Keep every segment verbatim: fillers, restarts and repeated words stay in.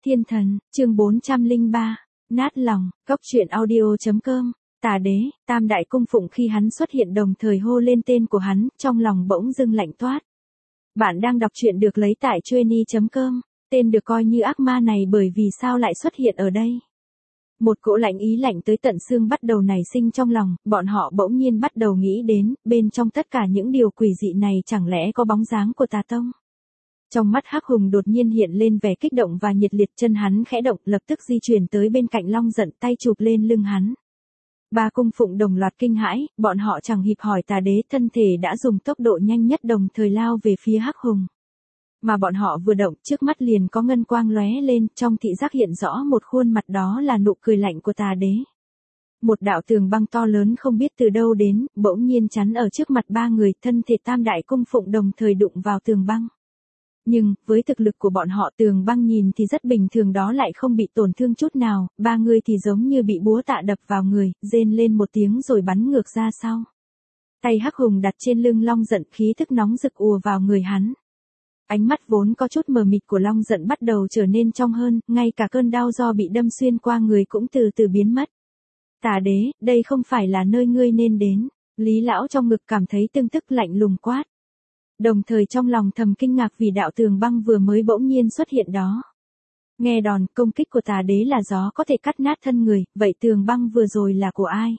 Thiên thần, chương bốn trăm lẻ ba, nát lòng, cốc truyện audio.com, tà đế, tam đại cung phụng khi hắn xuất hiện đồng thời hô lên tên của hắn, trong lòng bỗng dưng lạnh toát. Bạn đang đọc truyện được lấy tại chueny chấm com, tên được coi như ác ma này bởi vì sao lại xuất hiện ở đây. Một cỗ lạnh ý lạnh tới tận xương bắt đầu nảy sinh trong lòng, bọn họ bỗng nhiên bắt đầu nghĩ đến, bên trong tất cả những điều quỷ dị này chẳng lẽ có bóng dáng của tà tông. Trong mắt Hắc Hùng đột nhiên hiện lên vẻ kích động và nhiệt liệt, chân hắn khẽ động, lập tức di chuyển tới bên cạnh Long Giận, tay chụp lên lưng hắn. Ba cung phụng đồng loạt kinh hãi, bọn họ chẳng hịp hỏi tà đế, thân thể đã dùng tốc độ nhanh nhất đồng thời lao về phía Hắc Hùng. Mà bọn họ vừa động, trước mắt liền có ngân quang lóe lên, trong thị giác hiện rõ một khuôn mặt, đó là nụ cười lạnh của tà đế. Một đạo tường băng to lớn không biết từ đâu đến, bỗng nhiên chắn ở trước mặt ba người, thân thể tam đại cung phụng đồng thời đụng vào tường băng. Nhưng, với thực lực của bọn họ, tường băng nhìn thì rất bình thường đó lại không bị tổn thương chút nào, ba người thì giống như bị búa tạ đập vào người, rên lên một tiếng rồi bắn ngược ra sau. Tay Hắc Hùng đặt trên lưng Long Giận, khí thức nóng rực ùa vào người hắn. Ánh mắt vốn có chút mờ mịt của Long Giận bắt đầu trở nên trong hơn, ngay cả cơn đau do bị đâm xuyên qua người cũng từ từ biến mất. Tà đế, đây không phải là nơi ngươi nên đến. Lý lão trong ngực cảm thấy tương tức lạnh lùng quát. Đồng thời trong lòng thầm kinh ngạc vì đạo tường băng vừa mới bỗng nhiên xuất hiện đó. Nghe đòn công kích của tà đế là gió có thể cắt nát thân người, vậy tường băng vừa rồi là của ai?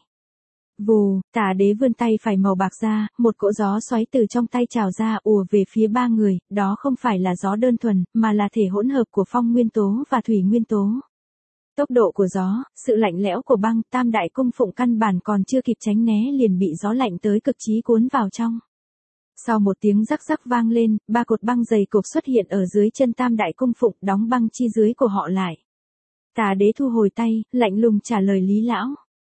Vù, tà đế vươn tay phải màu bạc ra, một cỗ gió xoáy từ trong tay trào ra ùa về phía ba người, đó không phải là gió đơn thuần, mà là thể hỗn hợp của phong nguyên tố và thủy nguyên tố. Tốc độ của gió, sự lạnh lẽo của băng, tam đại cung phụng căn bản còn chưa kịp tránh né liền bị gió lạnh tới cực chí cuốn vào trong. Sau một tiếng rắc rắc vang lên, ba cột băng dày cộp xuất hiện ở dưới chân tam đại cung phụng, đóng băng chi dưới của họ lại. Tà đế thu hồi tay, lạnh lùng trả lời Lý lão.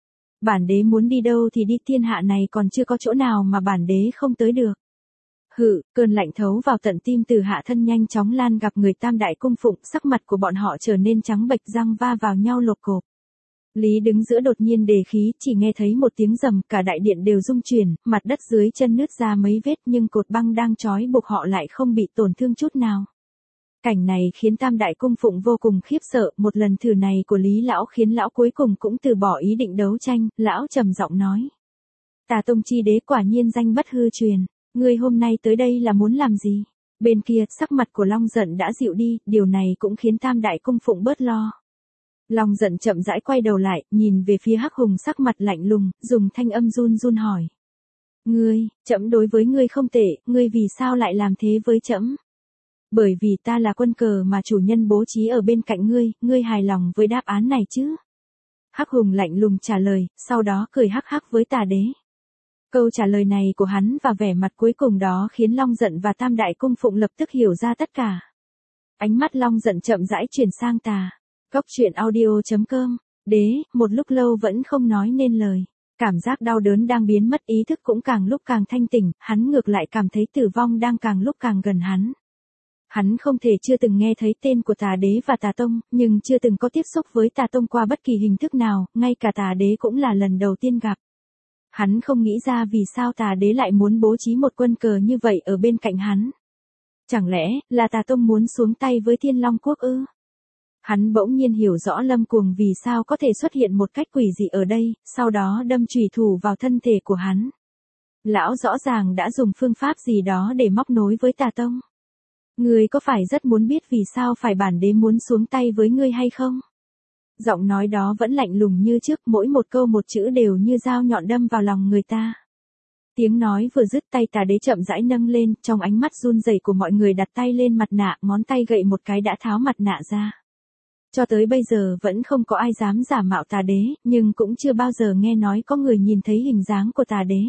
Bản đế muốn đi đâu thì đi, thiên hạ này còn chưa có chỗ nào mà bản đế không tới được. Hự, cơn lạnh thấu vào tận tim từ hạ thân nhanh chóng lan gặp người tam đại cung phụng, sắc mặt của bọn họ trở nên trắng bệch, răng va vào nhau lột cộp. Lý đứng giữa đột nhiên đề khí, chỉ nghe thấy một tiếng rầm, cả đại điện đều rung chuyển, mặt đất dưới chân nứt ra mấy vết nhưng cột băng đang trói buộc họ lại không bị tổn thương chút nào. Cảnh này khiến tam đại cung phụng vô cùng khiếp sợ, một lần thử này của Lý lão khiến lão cuối cùng cũng từ bỏ ý định đấu tranh, lão trầm giọng nói. Tà tông chi đế quả nhiên danh bất hư truyền, ngươi hôm nay tới đây là muốn làm gì? Bên kia, sắc mặt của Long Giận đã dịu đi, điều này cũng khiến tam đại cung phụng bớt lo. Long Giận chậm rãi quay đầu lại, nhìn về phía Hắc Hùng sắc mặt lạnh lùng, dùng thanh âm run run hỏi. Ngươi, trẫm đối với ngươi không tệ, ngươi vì sao lại làm thế với trẫm? Bởi vì ta là quân cờ mà chủ nhân bố trí ở bên cạnh ngươi, ngươi hài lòng với đáp án này chứ? Hắc Hùng lạnh lùng trả lời, sau đó cười hắc hắc với tà đế. Câu trả lời này của hắn và vẻ mặt cuối cùng đó khiến Long Giận và tam đại cung phụng lập tức hiểu ra tất cả. Ánh mắt Long Giận chậm rãi chuyển sang tà. Cốc truyện audio.com, đế, một lúc lâu vẫn không nói nên lời. Cảm giác đau đớn đang biến mất, ý thức cũng càng lúc càng thanh tỉnh, hắn ngược lại cảm thấy tử vong đang càng lúc càng gần hắn. Hắn không thể chưa từng nghe thấy tên của tà đế và tà tông, nhưng chưa từng có tiếp xúc với tà tông qua bất kỳ hình thức nào, ngay cả tà đế cũng là lần đầu tiên gặp. Hắn không nghĩ ra vì sao tà đế lại muốn bố trí một quân cờ như vậy ở bên cạnh hắn. Chẳng lẽ, là tà tông muốn xuống tay với Thiên Long Quốc ư? Hắn bỗng nhiên hiểu rõ Lâm Cuồng vì sao có thể xuất hiện một cách quỷ dị ở đây, sau đó đâm chủy thủ vào thân thể của hắn. Lão rõ ràng đã dùng phương pháp gì đó để móc nối với tà tông. Ngươi có phải rất muốn biết vì sao phải bản đế muốn xuống tay với ngươi hay không? Giọng nói đó vẫn lạnh lùng như trước, mỗi một câu một chữ đều như dao nhọn đâm vào lòng người ta. Tiếng nói vừa dứt, tay tà đế chậm rãi nâng lên, trong ánh mắt run rẩy của mọi người đặt tay lên mặt nạ, ngón tay gậy một cái đã tháo mặt nạ ra. Cho tới bây giờ vẫn không có ai dám giả mạo tà đế, nhưng cũng chưa bao giờ nghe nói có người nhìn thấy hình dáng của tà đế.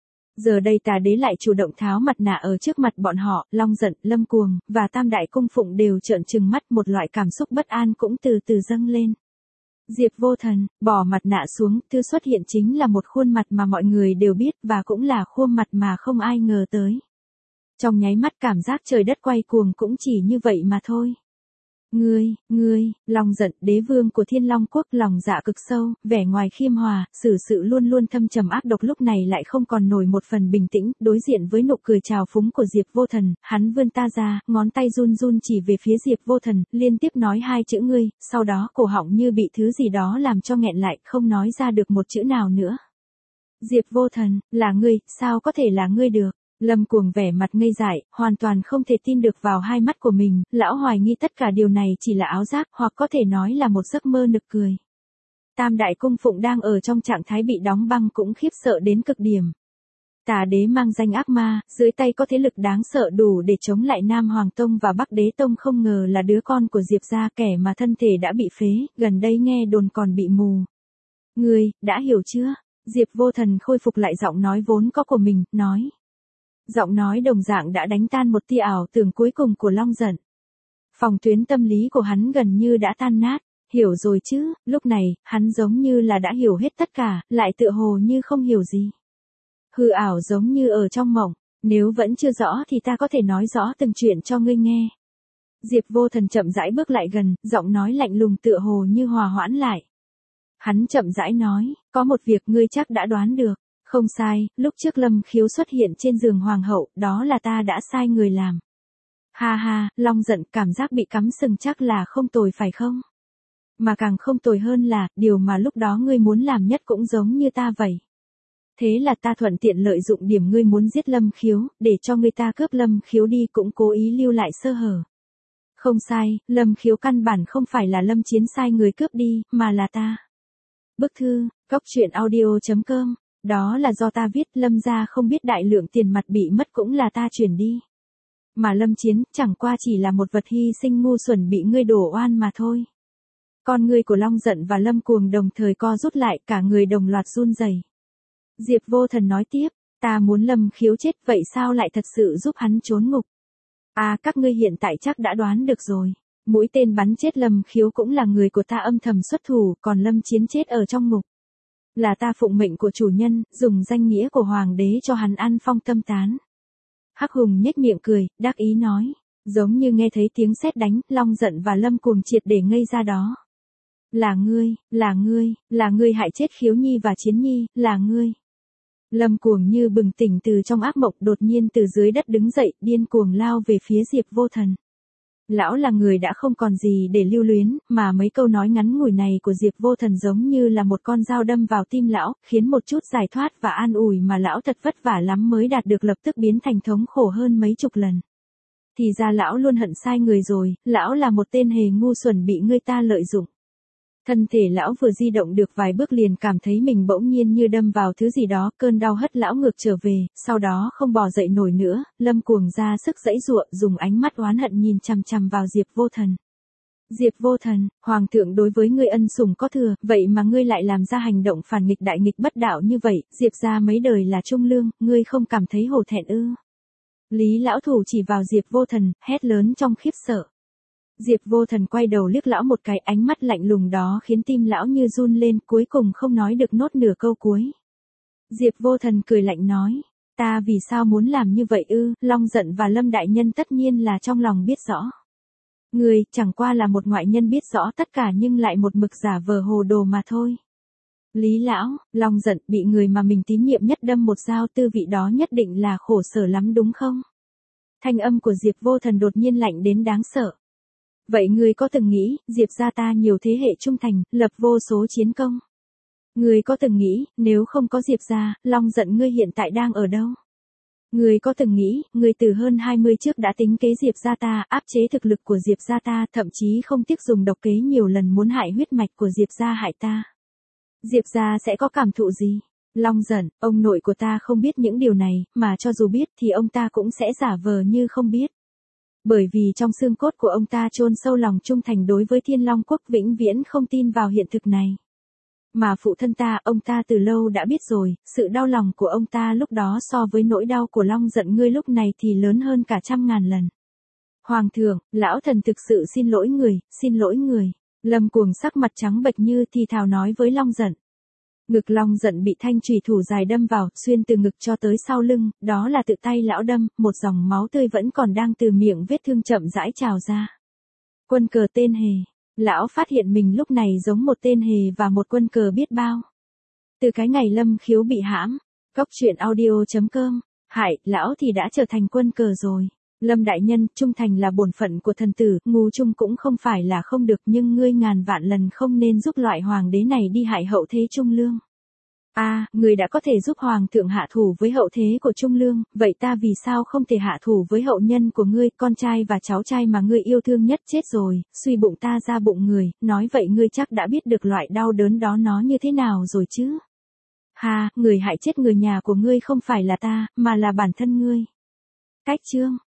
Giờ đây tà đế lại chủ động tháo mặt nạ ở trước mặt bọn họ, Long Giận, Lâm Cuồng, và tam đại cung phụng đều trợn trừng mắt, một loại cảm xúc bất an cũng từ từ dâng lên. Diệp Vô Thần, bỏ mặt nạ xuống, thứ xuất hiện chính là một khuôn mặt mà mọi người đều biết và cũng là khuôn mặt mà không ai ngờ tới. Trong nháy mắt cảm giác trời đất quay cuồng cũng chỉ như vậy mà thôi. Ngươi, ngươi, Long giận, đế vương của Thiên Long quốc, lòng dạ cực sâu, vẻ ngoài khiêm hòa, xử sự luôn luôn thâm trầm ác độc, lúc này lại không còn nổi một phần bình tĩnh, đối diện với nụ cười trào phúng của Diệp Vô Thần, hắn vươn ta ra, ngón tay run run chỉ về phía Diệp Vô Thần, liên tiếp nói hai chữ ngươi, sau đó cổ họng như bị thứ gì đó làm cho nghẹn lại, không nói ra được một chữ nào nữa. Diệp Vô Thần, là ngươi, sao có thể là ngươi được? Lâm Cuồng vẻ mặt ngây dại, hoàn toàn không thể tin được vào hai mắt của mình, lão hoài nghi tất cả điều này chỉ là ảo giác, hoặc có thể nói là một giấc mơ nực cười. Tam đại cung phụng đang ở trong trạng thái bị đóng băng cũng khiếp sợ đến cực điểm. Tà đế mang danh ác ma, dưới tay có thế lực đáng sợ đủ để chống lại Nam Hoàng Tông và Bắc Đế Tông, không ngờ là đứa con của Diệp gia, kẻ mà thân thể đã bị phế, gần đây nghe đồn còn bị mù. Ngươi, đã hiểu chưa? Diệp Vô Thần khôi phục lại giọng nói vốn có của mình, nói. Giọng nói đồng dạng đã đánh tan một tia ảo tưởng cuối cùng của Long giận. Phòng tuyến tâm lý của hắn gần như đã tan nát, hiểu rồi chứ, lúc này, hắn giống như là đã hiểu hết tất cả, lại tựa hồ như không hiểu gì. Hư ảo giống như ở trong mộng, nếu vẫn chưa rõ thì ta có thể nói rõ từng chuyện cho ngươi nghe. Diệp Vô Thần chậm rãi bước lại gần, giọng nói lạnh lùng tựa hồ như hòa hoãn lại. Hắn chậm rãi nói, có một việc ngươi chắc đã đoán được. Không sai, lúc trước Lâm Khiếu xuất hiện trên giường hoàng hậu, đó là ta đã sai người làm. Ha ha, Long giận, cảm giác bị cắm sừng chắc là không tồi phải không? Mà càng không tồi hơn là, điều mà lúc đó ngươi muốn làm nhất cũng giống như ta vậy. Thế là ta thuận tiện lợi dụng điểm ngươi muốn giết Lâm Khiếu, để cho người ta cướp Lâm Khiếu đi, cũng cố ý lưu lại sơ hở. Không sai, Lâm Khiếu căn bản không phải là Lâm Chiến sai người cướp đi, mà là ta. Bức thư, góc truyện audio chấm com. Đó là do ta viết, Lâm gia không biết đại lượng tiền mặt bị mất cũng là ta chuyển đi. Mà Lâm Chiến, chẳng qua chỉ là một vật hy sinh ngu xuẩn bị ngươi đổ oan mà thôi. Con ngươi của Long giận và Lâm Cuồng đồng thời co rút lại, cả người đồng loạt run rẩy. Diệp Vô Thần nói tiếp, ta muốn Lâm Khiếu chết, vậy sao lại thật sự giúp hắn trốn ngục? À, các ngươi hiện tại chắc đã đoán được rồi. Mũi tên bắn chết Lâm Khiếu cũng là người của ta âm thầm xuất thủ, còn Lâm Chiến chết ở trong ngục. Là ta phụng mệnh của chủ nhân, dùng danh nghĩa của hoàng đế cho hắn ăn phong tâm tán. Hắc Hùng nhếch miệng cười, đắc ý nói. Giống như nghe thấy tiếng sét đánh, Long giận và Lâm Cuồng triệt để ngây ra đó. Là ngươi, là ngươi, là ngươi hại chết Khiếu Nhi và Chiến Nhi, là ngươi. Lâm Cuồng như bừng tỉnh từ trong ác mộng, đột nhiên từ dưới đất đứng dậy, điên cuồng lao về phía Diệp Vô Thần. Lão là người đã không còn gì để lưu luyến, mà mấy câu nói ngắn ngủi này của Diệp Vô Thần giống như là một con dao đâm vào tim lão, khiến một chút giải thoát và an ủi mà lão thật vất vả lắm mới đạt được lập tức biến thành thống khổ hơn mấy chục lần. Thì ra lão luôn hận sai người rồi, lão là một tên hề ngu xuẩn bị người ta lợi dụng. Thân thể lão vừa di động được vài bước liền cảm thấy mình bỗng nhiên như đâm vào thứ gì đó, cơn đau hất lão ngược trở về, sau đó không bò dậy nổi nữa, Lâm Cuồng ra sức giãy giụa, dùng ánh mắt oán hận nhìn chằm chằm vào Diệp Vô Thần. Diệp Vô Thần, hoàng thượng đối với ngươi ân sủng có thừa, vậy mà ngươi lại làm ra hành động phản nghịch đại nghịch bất đạo như vậy, Diệp gia mấy đời là trung lương, ngươi không cảm thấy hổ thẹn ư? Lý lão thủ chỉ vào Diệp Vô Thần, hét lớn trong khiếp sợ. Diệp Vô Thần quay đầu liếc lão một cái, ánh mắt lạnh lùng đó khiến tim lão như run lên, cuối cùng không nói được nốt nửa câu cuối. Diệp Vô Thần cười lạnh nói, ta vì sao muốn làm như vậy ư? Long giận và Lâm đại nhân tất nhiên là trong lòng biết rõ. Ngươi, chẳng qua là một ngoại nhân biết rõ tất cả nhưng lại một mực giả vờ hồ đồ mà thôi. Lý lão, Long giận, bị người mà mình tín nhiệm nhất đâm một dao, tư vị đó nhất định là khổ sở lắm đúng không? Thanh âm của Diệp Vô Thần đột nhiên lạnh đến đáng sợ. Vậy ngươi có từng nghĩ, Diệp gia ta nhiều thế hệ trung thành, lập vô số chiến công? Ngươi có từng nghĩ, nếu không có Diệp gia, Long giận ngươi hiện tại đang ở đâu? Ngươi có từng nghĩ, ngươi từ hơn hai mươi trước đã tính kế Diệp gia ta, áp chế thực lực của Diệp gia ta, thậm chí không tiếc dùng độc kế nhiều lần muốn hại huyết mạch của Diệp gia hại ta? Diệp gia sẽ có cảm thụ gì? Long giận, ông nội của ta không biết những điều này, mà cho dù biết thì ông ta cũng sẽ giả vờ như không biết. Bởi vì trong xương cốt của ông ta chôn sâu lòng trung thành đối với Thiên Long quốc, vĩnh viễn không tin vào hiện thực này. Mà phụ thân ta, ông ta từ lâu đã biết rồi, sự đau lòng của ông ta lúc đó so với nỗi đau của Long giận ngươi lúc này thì lớn hơn cả trăm ngàn lần. Hoàng thượng, lão thần thực sự xin lỗi người, xin lỗi người. Lâm Cuồng sắc mặt trắng bệch như thì thào nói với Long giận. Ngực Long giận bị thanh chùy thủ dài đâm vào, xuyên từ ngực cho tới sau lưng, đó là tự tay lão đâm, một dòng máu tươi vẫn còn đang từ miệng vết thương chậm rãi trào ra. Quân cờ tên hề. Lão phát hiện mình lúc này giống một tên hề và một quân cờ biết bao. Từ cái ngày Lâm Khiếu bị hãm, cốc truyện audio chấm com, hại, lão thì đã trở thành quân cờ rồi. Lâm đại nhân, trung thành là bổn phận của thần tử, ngu trung cũng không phải là không được, nhưng ngươi ngàn vạn lần không nên giúp loại hoàng đế này đi hại hậu thế Trung Lương. A, à, người đã có thể giúp hoàng thượng hạ thủ với hậu thế của Trung Lương, vậy ta vì sao không thể hạ thủ với hậu nhân của ngươi, con trai và cháu trai mà ngươi yêu thương nhất chết rồi, suy bụng ta ra bụng người, nói vậy ngươi chắc đã biết được loại đau đớn đó nó như thế nào rồi chứ. Ha, người hại chết người nhà của ngươi không phải là ta, mà là bản thân ngươi. Cách chương